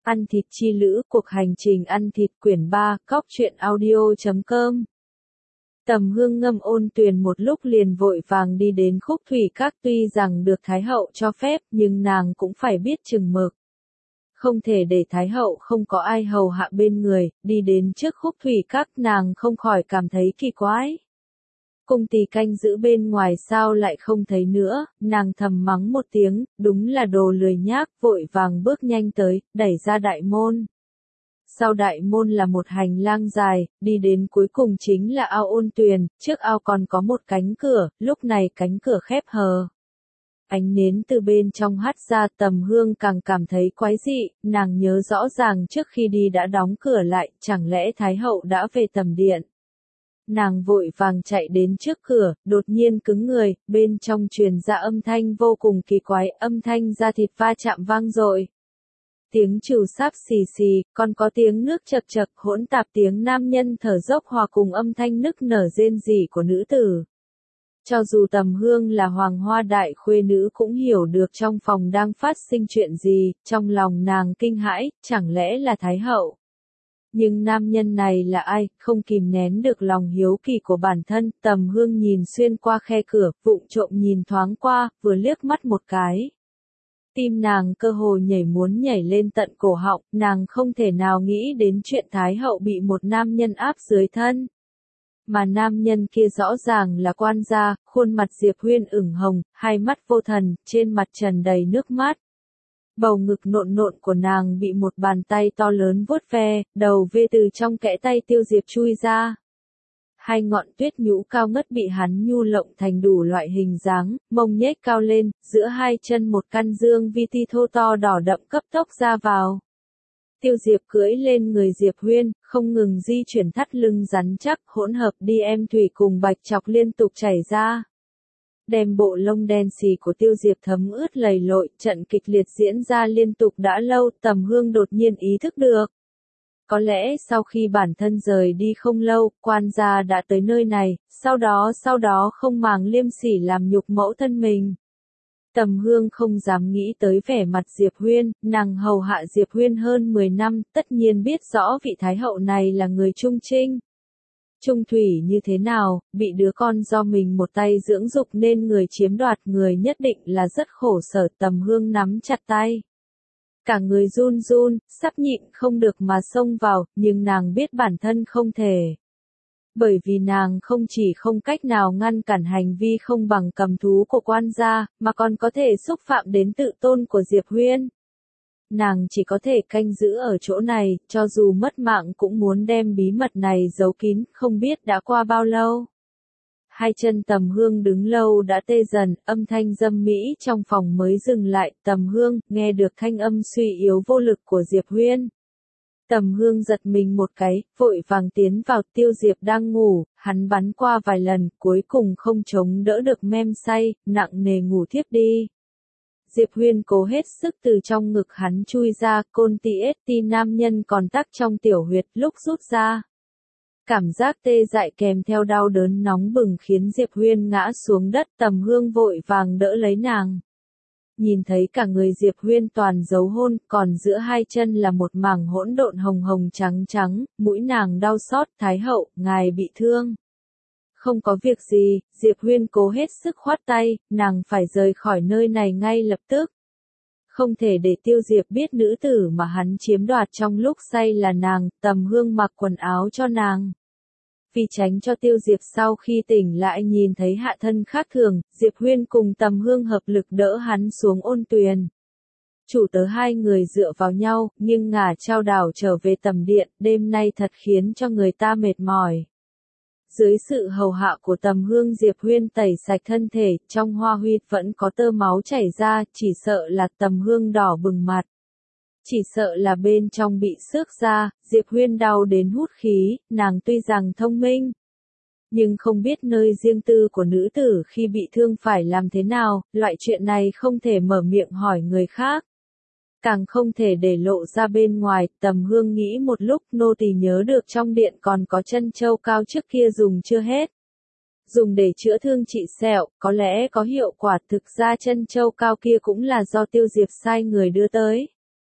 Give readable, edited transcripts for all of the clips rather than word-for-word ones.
Ăn thịt chi lữ, cuộc hành trình ăn thịt quyển 3, cóc truyện audio.com. Tầm Hương ngâm ôn tuyền một lúc liền vội vàng đi đến Khúc Thủy Các, tuy rằng được Thái hậu cho phép, nhưng nàng cũng phải biết chừng mực. Không thể để Thái hậu không có ai hầu hạ bên người, đi đến trước Khúc Thủy Các nàng không khỏi cảm thấy kỳ quái. Cung tỳ canh giữ bên ngoài sao lại không thấy nữa, nàng thầm mắng một tiếng, đúng là đồ lười nhác, vội vàng bước nhanh tới, đẩy ra đại môn. Sau đại môn là một hành lang dài, đi đến cuối cùng chính là ao ôn tuyền, trước ao còn có một cánh cửa, lúc này cánh cửa khép hờ. Ánh nến từ bên trong hắt ra, Tầm Hương càng cảm thấy quái dị, nàng nhớ rõ ràng trước khi đi đã đóng cửa lại, chẳng lẽ Thái hậu đã về tầm điện. Nàng vội vàng chạy đến trước cửa, đột nhiên cứng người, bên trong truyền ra âm thanh vô cùng kỳ quái, âm thanh da thịt va chạm vang dội. Tiếng trừu sáp xì xì, còn có tiếng nước chậc chậc, hỗn tạp tiếng nam nhân thở dốc hòa cùng âm thanh nức nở rên rỉ của nữ tử. Cho dù Tầm Hương là hoàng hoa đại khuê nữ cũng hiểu được trong phòng đang phát sinh chuyện gì, trong lòng nàng kinh hãi, chẳng lẽ là Thái hậu. Nhưng nam nhân này là ai, không kìm nén được lòng hiếu kỳ của bản thân, Tầm Hương nhìn xuyên qua khe cửa, vụng trộm nhìn thoáng qua, vừa liếc mắt một cái. Tim nàng cơ hồ muốn nhảy lên tận cổ họng, nàng không thể nào nghĩ đến chuyện Thái hậu bị một nam nhân áp dưới thân. Mà nam nhân kia rõ ràng là quan gia, khuôn mặt Diệp Huyên ửng hồng, hai mắt vô thần, trên mặt tràn đầy nước mắt. Bầu ngực nộn nộn của nàng bị một bàn tay to lớn vuốt ve, đầu vê từ trong kẽ tay Tiêu Diệp chui ra. Hai ngọn tuyết nhũ cao ngất bị hắn nhu lộng thành đủ loại hình dáng, mông nhếch cao lên, giữa hai chân một căn dương vi ti thô to đỏ đậm cấp tốc ra vào. Tiêu Diệp cưỡi lên người Diệp Huyên, không ngừng di chuyển thắt lưng rắn chắc, hỗn hợp đi em thủy cùng bạch chọc liên tục chảy ra. Đem bộ lông đen xì của Tiêu Diệp thấm ướt lầy lội, trận kịch liệt diễn ra liên tục đã lâu, Tầm Hương đột nhiên ý thức được. Có lẽ sau khi bản thân rời đi không lâu, quan gia đã tới nơi này, sau đó không màng liêm sỉ làm nhục mẫu thân mình. Tầm Hương không dám nghĩ tới vẻ mặt Diệp Huyên, nàng hầu hạ Diệp Huyên hơn 10 năm, tất nhiên biết rõ vị Thái hậu này là người trung trinh. Trung thủy như thế nào, bị đứa con do mình một tay dưỡng dục nên người chiếm đoạt người nhất định là rất khổ sở. Tầm Hương nắm chặt tay. Cả người run run, sắp nhịn không được mà xông vào, nhưng nàng biết bản thân không thể. Bởi vì nàng không chỉ không cách nào ngăn cản hành vi không bằng cầm thú của quan gia, mà còn có thể xúc phạm đến tự tôn của Diệp Huyên. Nàng chỉ có thể canh giữ ở chỗ này, cho dù mất mạng cũng muốn đem bí mật này giấu kín, không biết đã qua bao lâu. Hai chân Tầm Hương đứng lâu đã tê dần, âm thanh dâm mỹ trong phòng mới dừng lại, Tầm Hương nghe được thanh âm suy yếu vô lực của Diệp Huyên. Tầm Hương giật mình một cái, vội vàng tiến vào, Tiêu Diệp đang ngủ, hắn bắn qua vài lần, cuối cùng không chống đỡ được mem say, nặng nề ngủ thiếp đi. Diệp Huyên cố hết sức từ trong ngực hắn chui ra, côn ti nam nhân còn tắc trong tiểu huyệt, lúc rút ra. Cảm giác tê dại kèm theo đau đớn nóng bừng khiến Diệp Huyên ngã xuống đất, Tầm Hương vội vàng đỡ lấy nàng. Nhìn thấy cả người Diệp Huyên toàn dấu hôn, còn giữa hai chân là một mảng hỗn độn hồng hồng trắng trắng, mũi nàng đau xót, Thái hậu, ngài bị thương. Không có việc gì, Diệp Huyên cố hết sức khoát tay, nàng phải rời khỏi nơi này ngay lập tức. Không thể để Tiêu Diệp biết nữ tử mà hắn chiếm đoạt trong lúc say là nàng, Tầm Hương mặc quần áo cho nàng. Vì tránh cho Tiêu Diệp sau khi tỉnh lại nhìn thấy hạ thân khác thường, Diệp Huyên cùng Tầm Hương hợp lực đỡ hắn xuống ôn tuyền. Chủ tớ hai người dựa vào nhau, nhưng ngả chao đảo trở về tầm điện, đêm nay thật khiến cho người ta mệt mỏi. Dưới sự hầu hạ của Tầm Hương, Diệp Huyên tẩy sạch thân thể, trong hoa huyệt vẫn có tơ máu chảy ra, chỉ sợ là Tầm Hương đỏ bừng mặt. Chỉ sợ là bên trong bị xước ra, Diệp Huyên đau đến hút khí, nàng tuy rằng thông minh, nhưng không biết nơi riêng tư của nữ tử khi bị thương phải làm thế nào, loại chuyện này không thể mở miệng hỏi người khác. Càng không thể để lộ ra bên ngoài, Tầm Hương nghĩ một lúc, nô tỳ nhớ được trong điện còn có chân châu cao trước kia dùng chưa hết. Dùng để chữa thương trị sẹo, có lẽ có hiệu quả, thực ra chân châu cao kia cũng là do Tiêu Diệp sai người đưa tới.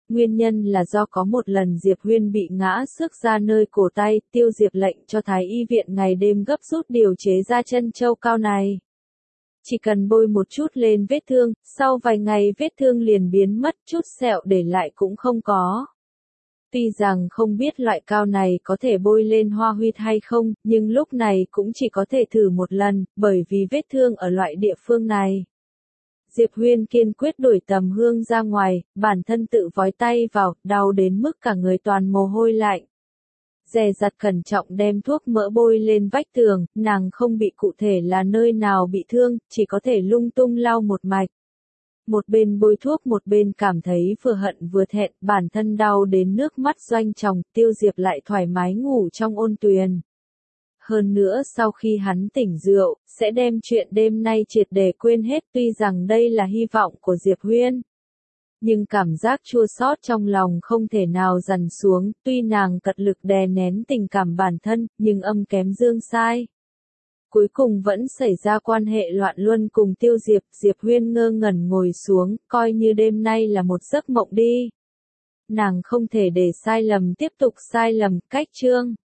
Nguyên nhân là do có một lần Diệp Huyên bị ngã xước ra nơi cổ tay, Tiêu Diệp lệnh cho Thái y viện ngày đêm gấp rút điều chế ra chân châu cao này. Chỉ cần bôi một chút lên vết thương, sau vài ngày vết thương liền biến mất, chút sẹo để lại cũng không có. Tuy rằng không biết loại cao này có thể bôi lên hoa huyệt hay không, nhưng lúc này cũng chỉ có thể thử một lần, bởi vì vết thương ở loại địa phương này. Diệp Huyên kiên quyết đuổi Tầm Hương ra ngoài, bản thân tự vói tay vào, đau đến mức cả người toàn mồ hôi lạnh. Dè dặt cẩn trọng đem thuốc mỡ bôi lên vách tường, nàng không bị cụ thể là nơi nào bị thương, chỉ có thể lung tung lau một mạch. Một bên bôi thuốc một bên cảm thấy vừa hận vừa thẹn, bản thân đau đến nước mắt doanh tròng, Tiêu Diệp lại thoải mái ngủ trong ôn tuyền. Hơn nữa sau khi hắn tỉnh rượu, sẽ đem chuyện đêm nay triệt để quên hết, tuy rằng đây là hy vọng của Diệp Huyên. Nhưng cảm giác chua xót trong lòng không thể nào dằn xuống, tuy nàng cật lực đè nén tình cảm bản thân, nhưng âm kém dương sai. Cuối cùng vẫn xảy ra quan hệ loạn luân cùng Tiêu Diệp, Diệp Huyên ngơ ngẩn ngồi xuống, coi như đêm nay là một giấc mộng đi. Nàng không thể để sai lầm tiếp tục sai lầm, cách chương.